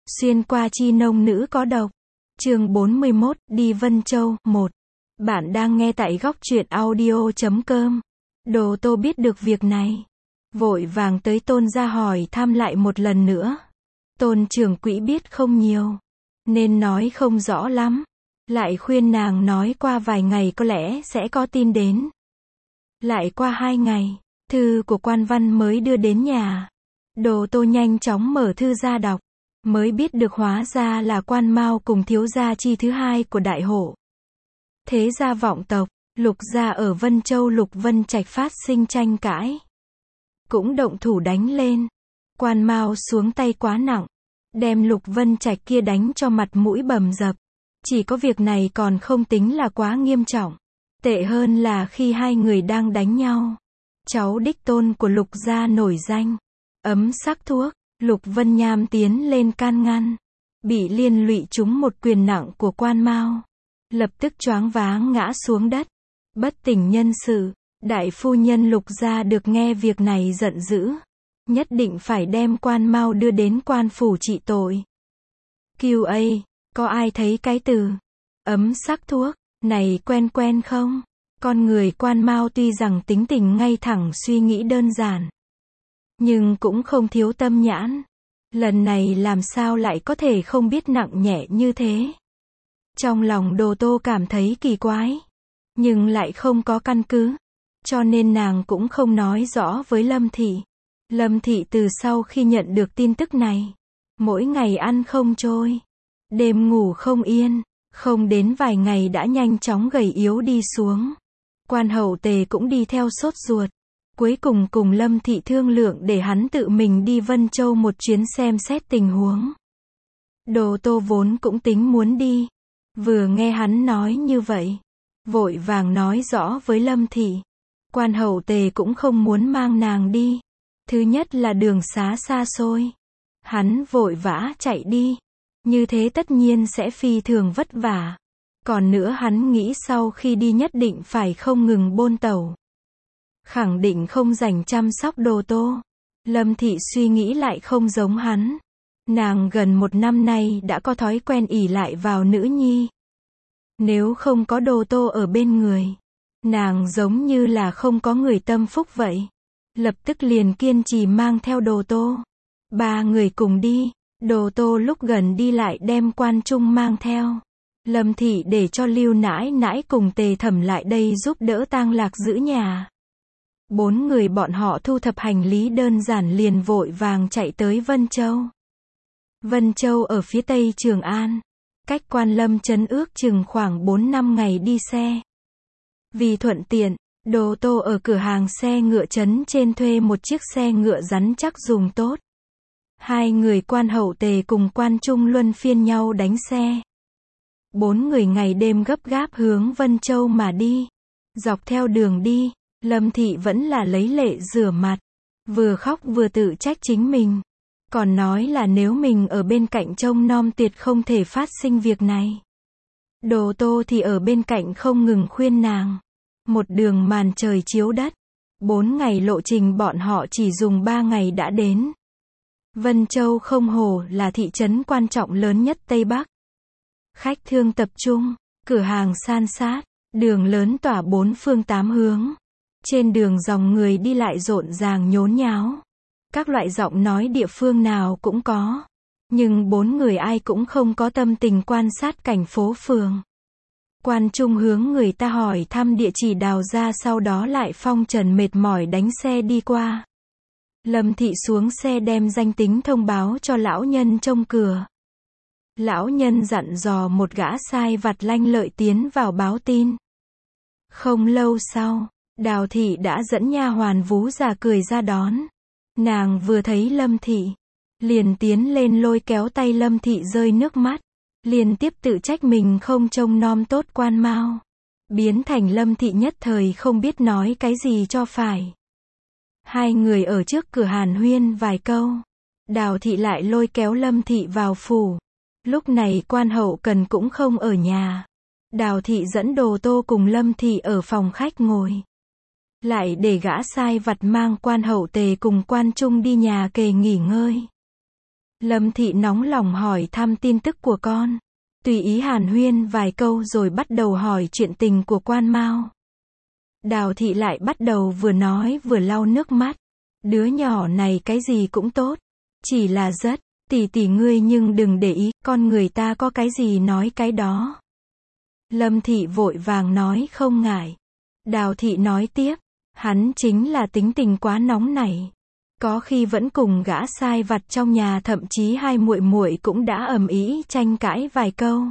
Xuyên qua chi nông nữ có độc. Chương 41, đi Vân Châu, 1. Bạn đang nghe tại góc truyện audio.com. Đồ Tô biết được việc này, vội vàng tới Tôn gia hỏi thăm lại một lần nữa. Tôn trưởng quỹ biết không nhiều, nên nói không rõ lắm. Lại khuyên nàng nói qua vài ngày có lẽ sẽ có tin đến. Lại qua 2 ngày, thư của quan văn mới đưa đến nhà. Đồ Tô nhanh chóng mở thư ra đọc, mới biết được hóa ra là Quan Mao cùng thiếu gia chi thứ hai của Đại Hộ. Thế gia vọng tộc, Lục gia ở Vân Châu Lục Vân Trạch phát sinh tranh cãi, cũng động thủ đánh lên. Quan Mao xuống tay quá nặng, đem Lục Vân Trạch kia đánh cho mặt mũi bầm dập. Chỉ có việc này còn không tính là quá nghiêm trọng. Tệ hơn là khi hai người đang đánh nhau, cháu đích tôn của Lục gia nổi danh, ấm sắc thuốc, Lục Vân Nham tiến lên can ngăn, bị liên lụy trúng một quyền nặng của Quan Mao, lập tức choáng váng ngã xuống đất, bất tỉnh nhân sự. Đại phu nhân Lục gia được nghe việc này giận dữ, nhất định phải đem Quan Mao đưa đến quan phủ trị tội. QA, có ai thấy cái từ ấm sắc thuốc này quen quen không? Con người Quan Mao tuy rằng tính tình ngay thẳng, suy nghĩ đơn giản, nhưng cũng không thiếu tâm nhãn. Lần này làm sao lại có thể không biết nặng nhẹ như thế? Trong lòng Đồ Tô cảm thấy kỳ quái, nhưng lại không có căn cứ, cho nên nàng cũng không nói rõ với Lâm Thị. Lâm Thị từ sau khi nhận được tin tức này, mỗi ngày ăn không trôi, đêm ngủ không yên, không đến vài ngày đã nhanh chóng gầy yếu đi xuống. Quan Hậu Tề cũng đi theo sốt ruột, cuối cùng cùng Lâm Thị thương lượng để hắn tự mình đi Vân Châu một chuyến xem xét tình huống. Đồ Tô vốn cũng tính muốn đi, vừa nghe hắn nói như vậy, vội vàng nói rõ với Lâm Thị. Quan Hậu Tề cũng không muốn mang nàng đi. Thứ nhất là đường xá xa xôi, hắn vội vã chạy đi, như thế tất nhiên sẽ phi thường vất vả. Còn nữa hắn nghĩ sau khi đi nhất định phải không ngừng bôn tẩu, khẳng định không rảnh chăm sóc Đồ Tô. Lâm Thị suy nghĩ lại không giống hắn. Nàng gần 1 năm nay đã có thói quen ỷ lại vào nữ nhi. Nếu không có Đồ Tô ở bên người, nàng giống như là không có người tâm phúc vậy. Lập tức liền kiên trì mang theo Đồ Tô. 3 người cùng đi. Đồ Tô lúc gần đi lại đem Quan Trung mang theo. Lâm Thị để cho Lưu nãi nãi cùng Tề Thẩm lại đây giúp đỡ Tang Lạc giữ nhà. 4 người bọn họ thu thập hành lý đơn giản liền vội vàng chạy tới Vân Châu. Vân Châu ở phía tây Trường An, cách Quan Lâm trấn ước chừng khoảng 4-5 ngày đi xe. Vì thuận tiện, Đồ Tô ở cửa hàng xe ngựa trấn trên thuê một chiếc xe ngựa rắn chắc dùng tốt. 2 người Quan Hậu Tề cùng Quan Trung luân phiên nhau đánh xe. 4 người ngày đêm gấp gáp hướng Vân Châu mà đi. Dọc theo đường đi, Lâm Thị vẫn là lấy lệ rửa mặt, vừa khóc vừa tự trách chính mình, còn nói là nếu mình ở bên cạnh trông nom tuyệt không thể phát sinh việc này. Đồ Tô thì ở bên cạnh không ngừng khuyên nàng. Một đường màn trời chiếu đất, 4 ngày lộ trình bọn họ chỉ dùng 3 ngày đã đến. Vân Châu không hổ là thị trấn quan trọng lớn nhất Tây Bắc. Khách thương tập trung, cửa hàng san sát, đường lớn tỏa 4 phương 8 hướng. Trên đường dòng người đi lại rộn ràng nhốn nháo. Các loại giọng nói địa phương nào cũng có. Nhưng 4 người ai cũng không có tâm tình quan sát cảnh phố phường. Quan Trung hướng người ta hỏi thăm địa chỉ đào ra, sau đó lại phong trần mệt mỏi đánh xe đi qua. Lâm Thị xuống xe đem danh tính thông báo cho lão nhân trông cửa. Lão nhân dặn dò một gã sai vặt lanh lợi tiến vào báo tin. Không lâu sau, Đào Thị đã dẫn nha hoàn vú già cười ra đón. Nàng vừa thấy Lâm Thị, liền tiến lên lôi kéo tay Lâm Thị rơi nước mắt. Liên tiếp tự trách mình không trông nom tốt Quan Mao, biến thành Lâm Thị nhất thời không biết nói cái gì cho phải. 2 người ở trước cửa hàn huyên vài câu, Đào Thị lại lôi kéo Lâm Thị vào phủ. Lúc này Quan hậu cần cũng không ở nhà. Đào Thị dẫn Đồ Tô cùng Lâm Thị ở phòng khách ngồi, lại để gã sai vặt mang Quan Hậu Tề cùng Quan Trung đi nhà kề nghỉ ngơi. Lâm Thị nóng lòng hỏi thăm tin tức của con. Tùy ý hàn huyên vài câu rồi bắt đầu hỏi chuyện tình của Quan Mao. Đào Thị lại bắt đầu vừa nói vừa lau nước mắt. Đứa nhỏ này cái gì cũng tốt. Chỉ là rất, tỷ ngươi nhưng đừng để ý, con người ta có cái gì nói cái đó. Lâm Thị vội vàng nói không ngại. Đào Thị nói tiếp, hắn chính là tính tình quá nóng nảy. Có khi vẫn cùng gã sai vặt trong nhà, thậm chí hai muội muội cũng đã ầm ĩ tranh cãi vài câu.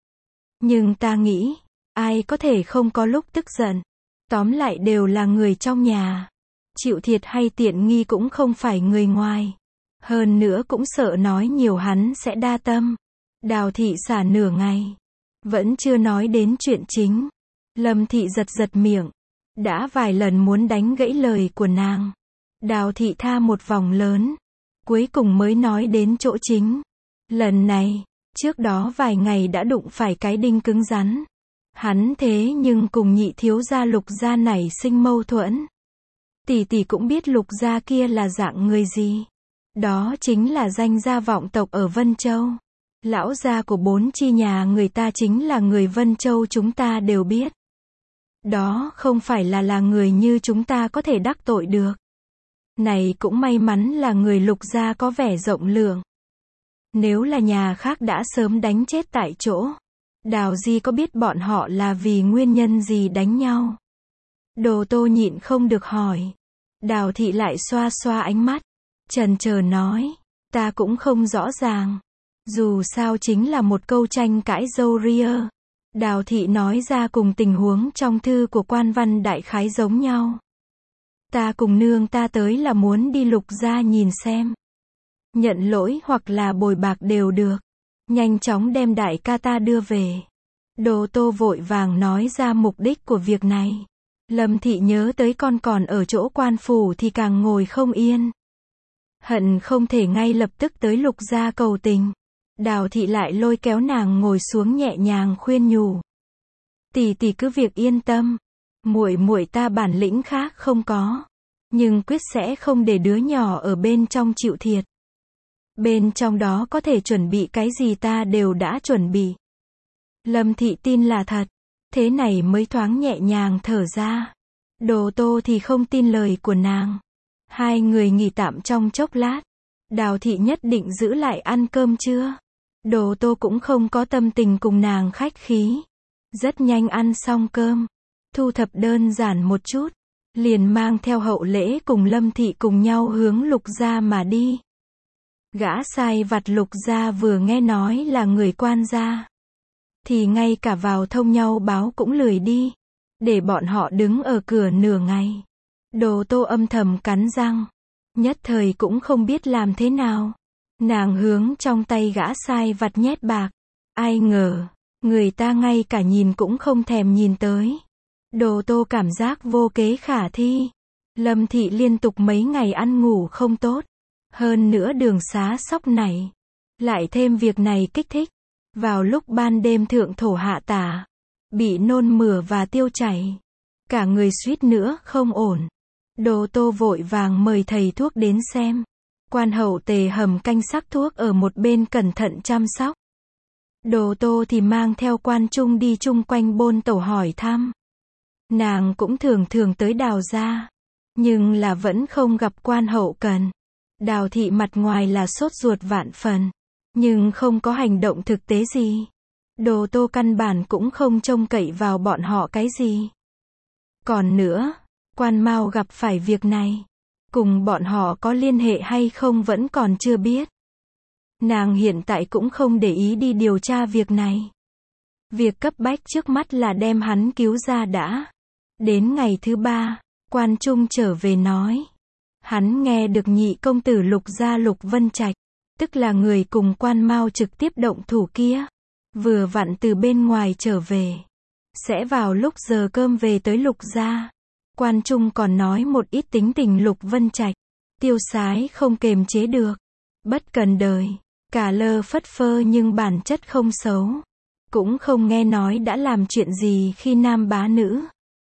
Nhưng ta nghĩ, ai có thể không có lúc tức giận. Tóm lại đều là người trong nhà. Chịu thiệt hay tiện nghi cũng không phải người ngoài. Hơn nữa cũng sợ nói nhiều hắn sẽ đa tâm. Đào Thị xả nửa ngày. Vẫn chưa nói đến chuyện chính. Lâm Thị giật miệng. Đã vài lần muốn đánh gãy lời của nàng. Đào Thị tha một vòng lớn. Cuối cùng mới nói đến chỗ chính. Lần này, trước đó vài ngày đã đụng phải cái đinh cứng rắn. Hắn thế nhưng cùng nhị thiếu gia Lục gia nảy sinh mâu thuẫn. Tỷ cũng biết Lục gia kia là dạng người gì. Đó chính là danh gia vọng tộc ở Vân Châu. Lão gia của 4 chi nhà người ta chính là người Vân Châu, chúng ta đều biết. Đó không phải là người như chúng ta có thể đắc tội được. Này cũng may mắn là người Lục gia có vẻ rộng lượng. Nếu là nhà khác đã sớm đánh chết tại chỗ. Đào Di có biết bọn họ là vì nguyên nhân gì đánh nhau? Đồ Tô nhịn không được hỏi. Đào Thị lại xoa xoa ánh mắt. Chần chờ nói, ta cũng không rõ ràng. Dù sao chính là một câu tranh cãi râu ria. Đào Thị nói ra cùng tình huống trong thư của Quan Văn đại khái giống nhau. Ta cùng nương ta tới là muốn đi Lục gia nhìn xem. Nhận lỗi hoặc là bồi bạc đều được. Nhanh chóng đem đại ca ta đưa về. Đồ Tô vội vàng nói ra mục đích của việc này. Lâm Thị nhớ tới con còn ở chỗ quan phủ thì càng ngồi không yên. Hận không thể ngay lập tức tới Lục gia cầu tình. Đào Thị lại lôi kéo nàng ngồi xuống nhẹ nhàng khuyên nhủ. Tỷ cứ việc yên tâm. Muội ta bản lĩnh khác không có. Nhưng quyết sẽ không để đứa nhỏ ở bên trong chịu thiệt. Bên trong đó có thể chuẩn bị cái gì ta đều đã chuẩn bị. Lâm Thị tin là thật. Thế này mới thoáng nhẹ nhàng thở ra. Đồ Tô thì không tin lời của nàng. Hai người nghỉ tạm trong chốc lát. Đào Thị nhất định giữ lại ăn cơm trưa. Đồ Tô cũng không có tâm tình cùng nàng khách khí. Rất nhanh ăn xong cơm. Thu thập đơn giản một chút. Liền mang theo Hậu Lễ cùng Lâm Thị cùng nhau hướng Lục gia mà đi. Gã sai vặt Lục gia vừa nghe nói là người Quan gia. Thì ngay cả vào thông nhau báo cũng lười đi. Để bọn họ đứng ở cửa nửa ngày. Đồ Tô âm thầm cắn răng. Nhất thời cũng không biết làm thế nào. Nàng hướng trong tay gã sai vặt nhét bạc. Ai ngờ, người ta ngay cả nhìn cũng không thèm nhìn tới. Đồ Tô cảm giác vô kế khả thi. Lâm Thị liên tục mấy ngày ăn ngủ không tốt. Hơn nữa đường xá sóc này. Lại thêm việc này kích thích. Vào lúc ban đêm thượng thổ hạ tả. Bị nôn mửa và tiêu chảy. Cả người suýt nữa không ổn. Đồ Tô vội vàng mời thầy thuốc đến xem. Quan Hậu Tề hầm canh sắc thuốc ở một bên cẩn thận chăm sóc. Đồ Tô thì mang theo Quan Trung đi chung quanh Bôn Tẩu hỏi thăm. Nàng cũng thường tới Đào gia. Nhưng là vẫn không gặp Quan Hậu cần. Đào Thị mặt ngoài là sốt ruột vạn phần. Nhưng không có hành động thực tế gì. Đồ Tô căn bản cũng không trông cậy vào bọn họ cái gì. Còn nữa, Quan Mao gặp phải việc này. Cùng bọn họ có liên hệ hay không vẫn còn chưa biết. Nàng hiện tại cũng không để ý đi điều tra việc này. Việc cấp bách trước mắt là đem hắn cứu ra đã. Đến ngày thứ 3, Quan Trung trở về nói. Hắn nghe được nhị công tử Lục gia Lục Vân Trạch. Tức là người cùng Quan Mao trực tiếp động thủ kia. Vừa vặn từ bên ngoài trở về. Sẽ vào lúc giờ cơm về tới Lục gia. Quan Trung còn nói một ít tính tình Lục Vân Trạch. Tiêu sái không kềm chế được. Bất cần đời. Cả lơ phất phơ nhưng bản chất không xấu. Cũng không nghe nói đã làm chuyện gì khi nam bá nữ.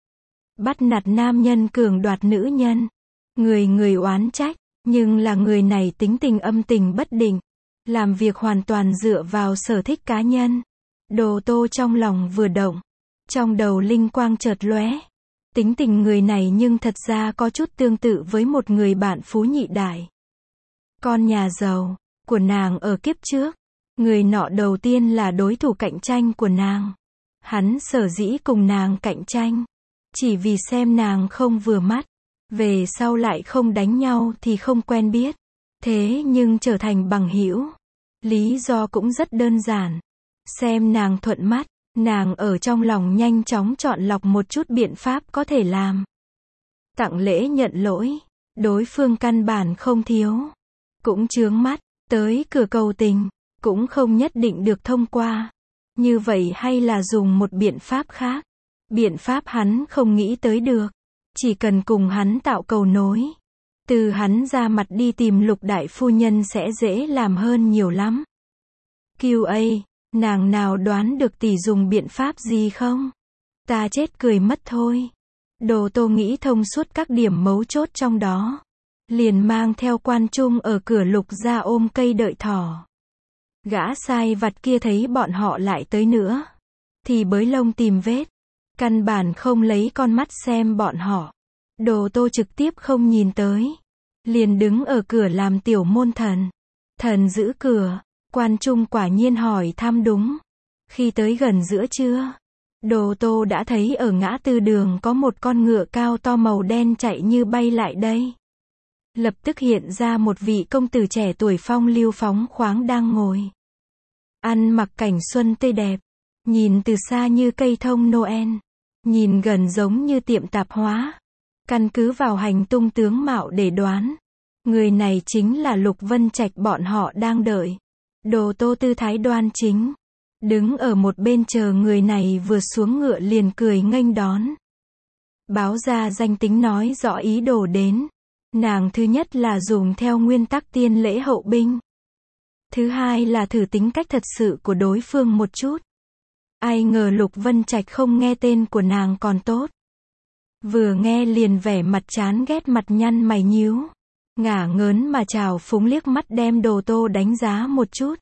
Bắt nạt nam nhân cường đoạt nữ nhân. Người oán trách. Nhưng là người này tính tình âm tình bất định. Làm việc hoàn toàn dựa vào sở thích cá nhân. Đồ Tô trong lòng vừa động. Trong đầu linh quang chợt lóe. Tính tình người này nhưng thật ra có chút tương tự với một người bạn phú nhị đại. Con nhà giàu của nàng ở kiếp trước. Người nọ đầu tiên là đối thủ cạnh tranh của nàng. Hắn sở dĩ cùng nàng cạnh tranh. Chỉ vì xem nàng không vừa mắt. Về sau lại không đánh nhau thì không quen biết. Thế nhưng trở thành bằng hữu. Lý do cũng rất đơn giản. Xem nàng thuận mắt. Nàng ở trong lòng nhanh chóng chọn lọc một chút biện pháp có thể làm. Tặng lễ nhận lỗi. Đối phương căn bản không thiếu. Cũng chướng mắt. Tới cửa cầu tình. Cũng không nhất định được thông qua. Như vậy hay là dùng một biện pháp khác. Biện pháp hắn không nghĩ tới được. Chỉ cần cùng hắn tạo cầu nối. Từ hắn ra mặt đi tìm Lục đại phu nhân sẽ dễ làm hơn nhiều lắm. QA, nàng nào đoán được tỷ dùng biện pháp gì không? Ta chết cười mất thôi. Đồ Tô nghĩ thông suốt các điểm mấu chốt trong đó. Liền mang theo Quan Trung ở cửa Lục ra ôm cây đợi thỏ. Gã sai vặt kia thấy bọn họ lại tới nữa. Thì bới lông tìm vết. Căn bản không lấy con mắt xem bọn họ. Đồ Tô trực tiếp không nhìn tới. Liền đứng ở cửa làm tiểu môn thần. Thần giữ cửa. Quan Trung quả nhiên hỏi thăm đúng. Khi tới gần giữa trưa. Đồ Tô đã thấy ở ngã tư đường có một con ngựa cao to màu đen chạy như bay lại đây. Lập tức hiện ra một vị công tử trẻ tuổi phong lưu phóng khoáng đang ngồi. Ăn mặc cảnh xuân tươi đẹp. Nhìn từ xa như cây thông Noel. Nhìn gần giống như tiệm tạp hóa. Căn cứ vào hành tung tướng mạo để đoán. Người này chính là Lục Vân Trạch bọn họ đang đợi. Đồ Tô tư thái đoan chính. Đứng ở một bên chờ người này vừa xuống ngựa liền cười nghênh đón. Báo ra danh tính nói rõ ý đồ đến. Nàng thứ nhất là dùng theo nguyên tắc tiên lễ hậu binh. Thứ hai là thử tính cách thật sự của đối phương một chút. Ai ngờ Lục Vân Trạch không nghe tên của nàng còn tốt. Vừa nghe liền vẻ mặt chán ghét mặt nhăn mày nhíu. Ngả ngớn mà trào phúng liếc mắt đem Đồ Tô đánh giá một chút.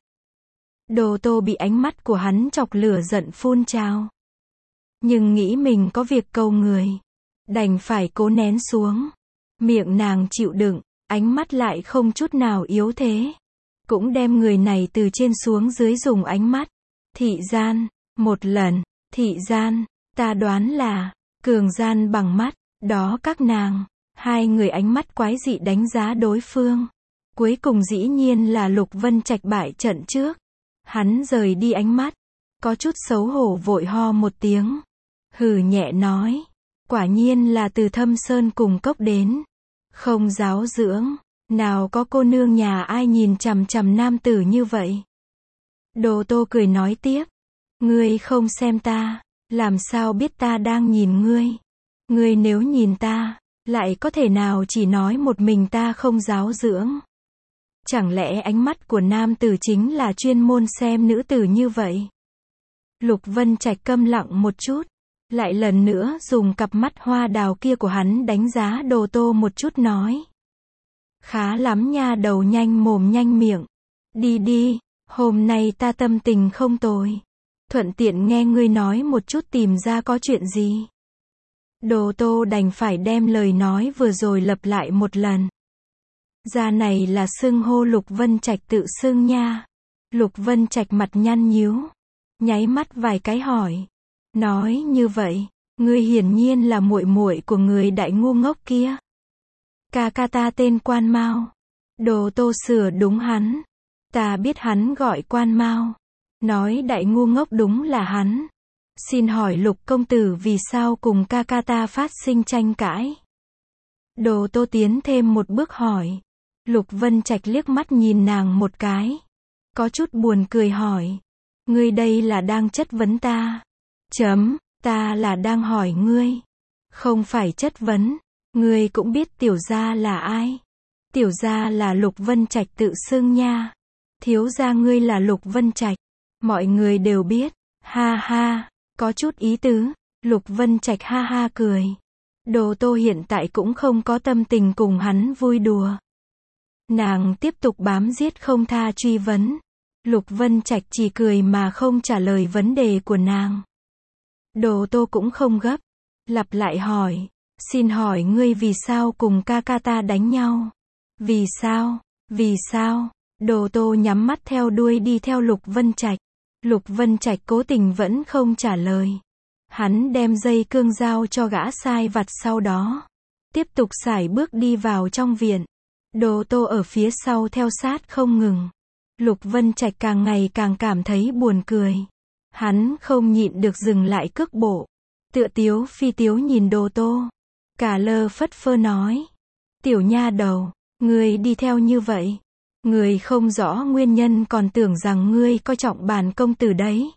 Đồ Tô bị ánh mắt của hắn chọc lửa giận phun trào. Nhưng nghĩ mình có việc cầu người. Đành phải cố nén xuống. Miệng nàng chịu đựng, ánh mắt lại không chút nào yếu thế. Cũng đem người này từ trên xuống dưới dùng ánh mắt. Thị gian, một lần, thị gian, ta đoán là, cường gian bằng mắt, đó các nàng. Hai người ánh mắt quái dị đánh giá đối phương. Cuối cùng dĩ nhiên là Lục Vân Trạch bại trận trước. Hắn rời đi ánh mắt. Có chút xấu hổ vội ho một tiếng. Hừ nhẹ nói. Quả nhiên là từ Thâm Sơn cùng cốc đến. Không giáo dưỡng. Nào có cô nương nhà ai nhìn chằm chằm nam tử như vậy. Đồ Tô cười nói tiếp. Ngươi không xem ta. Làm sao biết ta đang nhìn ngươi. Ngươi nếu nhìn ta. Lại có thể nào chỉ nói một mình ta không giáo dưỡng. Chẳng lẽ ánh mắt của nam tử chính là chuyên môn xem nữ tử như vậy? Lục Vân Trạch câm lặng một chút. Lại lần nữa dùng cặp mắt hoa đào kia của hắn đánh giá Đồ Tô một chút nói. Khá lắm nha đầu nhanh mồm nhanh miệng. Đi đi, hôm nay ta tâm tình không tồi. Thuận tiện nghe ngươi nói một chút tìm ra có chuyện gì. Đồ Tô đành phải đem lời nói vừa rồi lặp lại một lần. Ra này là xưng hô Lục Vân Trạch tự xưng nha. Lục Vân Trạch mặt nhăn nhíu. Nháy mắt vài cái hỏi. Nói như vậy, ngươi hiển nhiên là muội muội của người đại ngu ngốc kia. Ca ca ta tên Quan Mao. Đồ Tô sửa đúng hắn. Ta biết hắn gọi Quan Mao. Nói đại ngu ngốc đúng là hắn. Xin hỏi Lục công tử vì sao cùng ca ca ta phát sinh tranh cãi? Đồ Tô tiến thêm một bước hỏi. Lục Vân Trạch liếc mắt nhìn nàng một cái. Có chút buồn cười hỏi. Ngươi đây là đang chất vấn ta. Ta là đang hỏi ngươi. Không phải chất vấn. Ngươi cũng biết tiểu gia là ai. Tiểu gia là Lục Vân Trạch tự xưng nha. Thiếu gia ngươi là Lục Vân Trạch. Mọi người đều biết. Ha ha. Có chút ý tứ. Lục Vân Trạch ha ha cười. Đồ Tô hiện tại cũng không có tâm tình cùng hắn vui đùa. Nàng tiếp tục bám giết không tha truy vấn. Lục Vân Trạch chỉ cười mà không trả lời vấn đề của nàng. Đồ Tô cũng không gấp, lặp lại hỏi, xin hỏi ngươi vì sao cùng ca ca ta đánh nhau? Vì sao? Vì sao? Đồ Tô nhắm mắt theo đuôi đi theo Lục Vân Trạch. Lục Vân Trạch cố tình vẫn không trả lời. Hắn đem dây cương giao cho gã sai vặt, sau đó tiếp tục sải bước đi vào trong viện. Đồ Tô ở phía sau theo sát không ngừng. Lục Vân Trạch càng ngày càng cảm thấy buồn cười. Hắn không nhịn được dừng lại cước bộ. Tựa tiếu phi tiếu nhìn Đồ Tô. Cả lơ phất phơ nói. Tiểu nha đầu, ngươi đi theo như vậy. Ngươi không rõ nguyên nhân còn tưởng rằng ngươi coi trọng bản công tử đấy.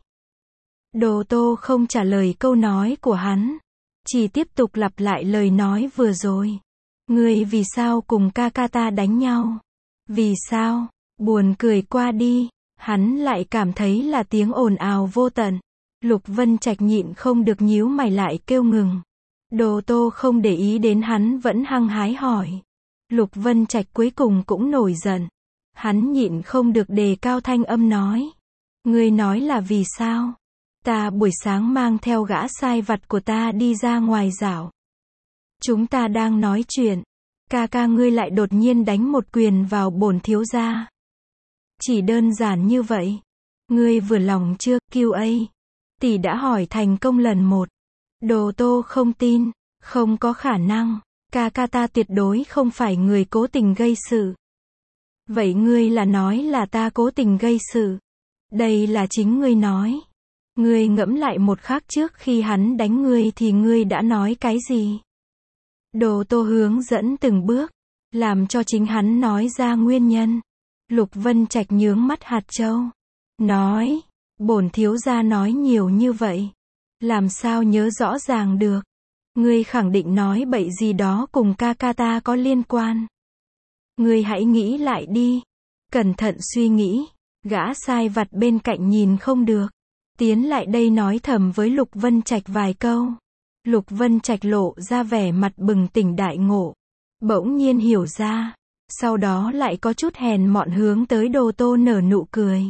Đồ Tô không trả lời câu nói của hắn. Chỉ tiếp tục lặp lại lời nói vừa rồi. Ngươi vì sao cùng ca ca ta đánh nhau? Vì sao? Buồn cười qua đi. Hắn lại cảm thấy là tiếng ồn ào vô tận. Lục Vân Trạch nhịn không được nhíu mày lại kêu ngừng. Đồ Tô không để ý đến hắn vẫn hăng hái hỏi. Lục Vân Trạch cuối cùng cũng nổi giận. Hắn nhịn không được đề cao thanh âm nói. Ngươi nói là vì sao? Ta buổi sáng mang theo gã sai vặt của ta đi ra ngoài dạo. Chúng ta đang nói chuyện. Ca ca ngươi lại đột nhiên đánh một quyền vào bổn thiếu gia. Chỉ đơn giản như vậy. Ngươi vừa lòng chưa, QA? Tỷ đã hỏi thành công lần một. Đồ Tô không tin. Không có khả năng. Ca ca ta tuyệt đối không phải người cố tình gây sự. Vậy ngươi là nói là ta cố tình gây sự. Đây là chính ngươi nói. Ngươi ngẫm lại một khắc trước khi hắn đánh ngươi thì ngươi đã nói cái gì? Đồ Tô hướng dẫn từng bước, làm cho chính hắn nói ra nguyên nhân. Lục Vân Trạch nhướng mắt hạt châu. Nói, bổn thiếu gia nói nhiều như vậy. Làm sao nhớ rõ ràng được? Ngươi khẳng định nói bậy gì đó cùng ca ca ta có liên quan. Ngươi hãy nghĩ lại đi. Cẩn thận suy nghĩ. Gã sai vặt bên cạnh nhìn không được. Tiến lại đây nói thầm với Lục Vân Trạch vài câu. Lục Vân Trạch lộ ra vẻ mặt bừng tỉnh đại ngộ. Bỗng nhiên hiểu ra. Sau đó lại có chút hèn mọn hướng tới Đồ Tô nở nụ cười.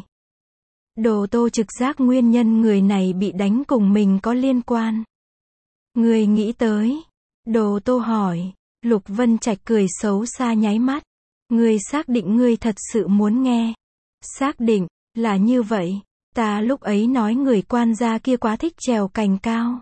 Đồ Tô trực giác nguyên nhân người này bị đánh cùng mình có liên quan. Ngươi nghĩ tới? Đồ Tô hỏi. Lục Vân Trạch cười xấu xa nháy mắt. Ngươi xác định ngươi thật sự muốn nghe? Xác định, là như vậy. Ta lúc ấy nói người quan gia kia quá thích trèo cành cao.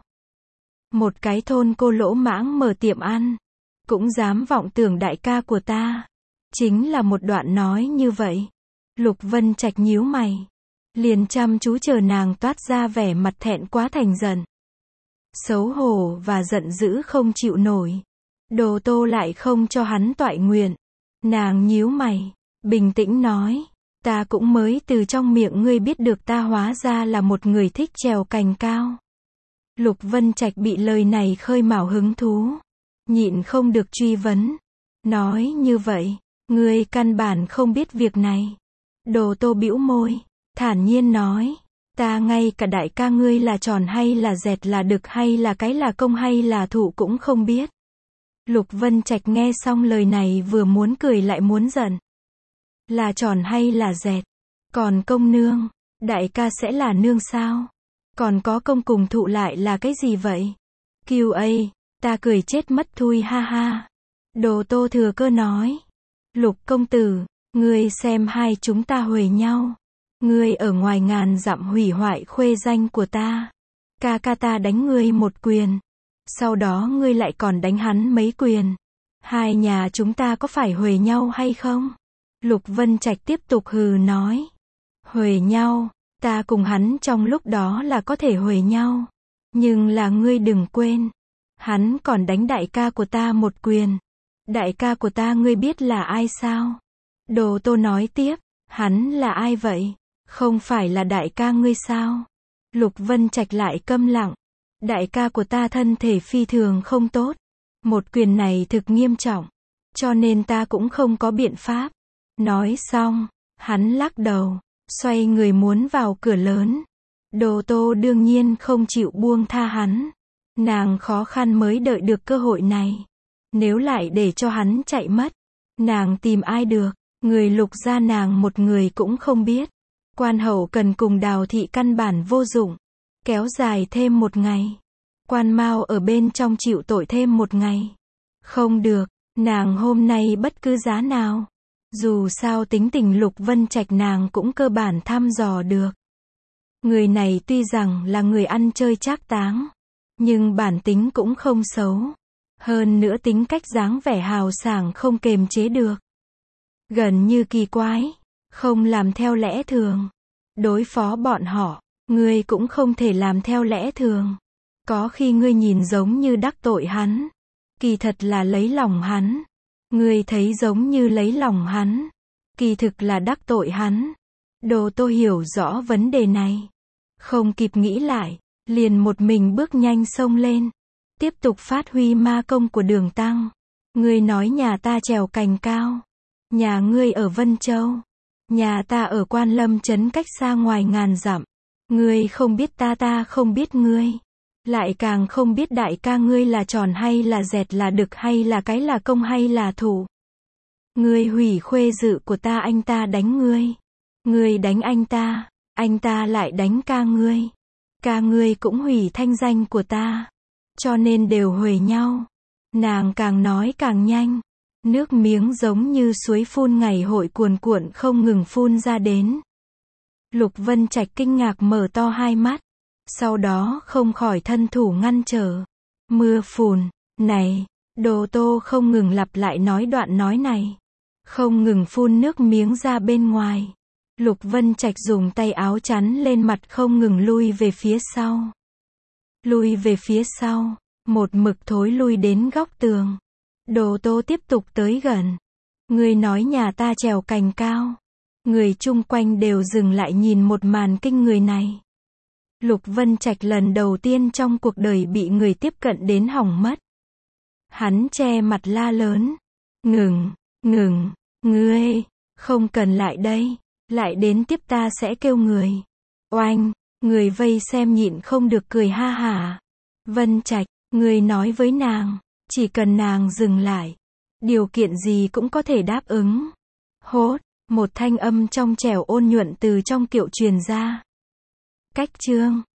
Một cái thôn cô lỗ mãng mở tiệm ăn. Cũng dám vọng tưởng đại ca của ta. Chính là một đoạn nói như vậy. Lục Vân Trạch nhíu mày. Liền chăm chú chờ nàng toát ra vẻ mặt thẹn quá thành giận. Xấu hổ và giận dữ không chịu nổi. Đồ Tô lại không cho hắn toại nguyện. Nàng nhíu mày. Bình tĩnh nói. Ta cũng mới từ trong miệng ngươi biết được ta hóa ra là một người thích trèo cành cao. Lục Vân Trạch bị lời này khơi mào hứng thú. Nhịn không được truy vấn. Nói như vậy, ngươi căn bản không biết việc này. Đồ Tô bĩu môi, thản nhiên nói. Ta ngay cả đại ca ngươi là tròn hay là dẹt là đực hay là cái là công hay là thụ cũng không biết. Lục Vân Trạch nghe xong lời này vừa muốn cười lại muốn giận. Là tròn hay là dẹt? Còn công nương, đại ca sẽ là nương sao? Còn có công cùng thụ lại là cái gì vậy? QA, ta cười chết mất thui ha ha. Đồ Tô thừa cơ nói. Lục công tử, ngươi xem hai chúng ta huề nhau. Ngươi ở ngoài ngàn dặm hủy hoại khuê danh của ta. Ca ca ta đánh ngươi một quyền. Sau đó ngươi lại còn đánh hắn mấy quyền. Hai nhà chúng ta có phải huề nhau hay không? Lục Vân Trạch tiếp tục hừ nói. Huề nhau, ta cùng hắn trong lúc đó là có thể huề nhau. Nhưng là ngươi đừng quên. Hắn còn đánh đại ca của ta một quyền. Đại ca của ta ngươi biết là ai sao? Đồ Tô nói tiếp. Hắn là ai vậy? Không phải là đại ca ngươi sao? Lục Vân Trạch lại câm lặng. Đại ca của ta thân thể phi thường không tốt. Một quyền này thực nghiêm trọng. Cho nên ta cũng không có biện pháp. Nói xong, hắn lắc đầu, xoay người muốn vào cửa lớn. Đồ Tô đương nhiên không chịu buông tha hắn. Nàng khó khăn mới đợi được cơ hội này. Nếu lại để cho hắn chạy mất, nàng tìm ai được? Người Lục gia nàng một người cũng không biết. Quan hậu cần cùng Đào thị căn bản vô dụng. Kéo dài thêm một ngày. Quan Mao ở bên trong chịu tội thêm một ngày. Không được, nàng hôm nay bất cứ giá nào. Dù sao tính tình Lục Vân Trạch nàng cũng cơ bản thăm dò được. Người này tuy rằng là người ăn chơi trác táng, nhưng bản tính cũng không xấu. Hơn nữa tính cách dáng vẻ hào sảng không kềm chế được. Gần như kỳ quái, không làm theo lẽ thường. Đối phó bọn họ, ngươi cũng không thể làm theo lẽ thường. Có khi ngươi nhìn giống như đắc tội hắn, kỳ thật là lấy lòng hắn. Ngươi thấy giống như lấy lòng hắn, kỳ thực là đắc tội hắn. Đồ Tô hiểu rõ vấn đề này. Không kịp nghĩ lại, liền một mình bước nhanh xông lên. Tiếp tục phát huy ma công của Đường Tăng. Ngươi nói nhà ta trèo cành cao. Nhà ngươi ở Vân Châu. Nhà ta ở Quan Lâm trấn cách xa ngoài ngàn dặm. Ngươi không biết ta không biết ngươi. Lại càng không biết đại ca ngươi là tròn hay là dẹt, là đực hay là cái, là công hay là thủ. Ngươi hủy khuê dự của ta, anh ta đánh ngươi. Ngươi đánh anh ta lại đánh ca ngươi cũng hủy thanh danh của ta. Cho nên đều huề nhau. Nàng càng nói càng nhanh. Nước miếng giống như suối phun ngày hội cuồn cuộn không ngừng phun ra đến. Lục Vân Trạch kinh ngạc mở to hai mắt. Sau đó không khỏi thân thủ ngăn trở. Mưa phùn, này, Đồ Tô không ngừng lặp lại nói đoạn nói này. Không ngừng phun nước miếng ra bên ngoài. Lục Vân Trạch dùng tay áo chắn lên mặt không ngừng lui về phía sau. Lui về phía sau, một mực thối lui đến góc tường. Đồ Tô tiếp tục tới gần. Người nói nhà ta trèo cành cao. Người chung quanh đều dừng lại nhìn một màn kinh người này. Lục Vân Trạch lần đầu tiên trong cuộc đời bị người tiếp cận đến hỏng mất. Hắn che mặt la lớn. Ngừng, ngươi, không cần lại đây. Lại đến tiếp ta sẽ kêu người. Oanh, người vây xem nhịn không được cười ha hả. Vân Trạch, người nói với nàng, chỉ cần nàng dừng lại, điều kiện gì cũng có thể đáp ứng. Hốt, một thanh âm trong trẻo ôn nhuận từ trong kiệu truyền ra. Cách chương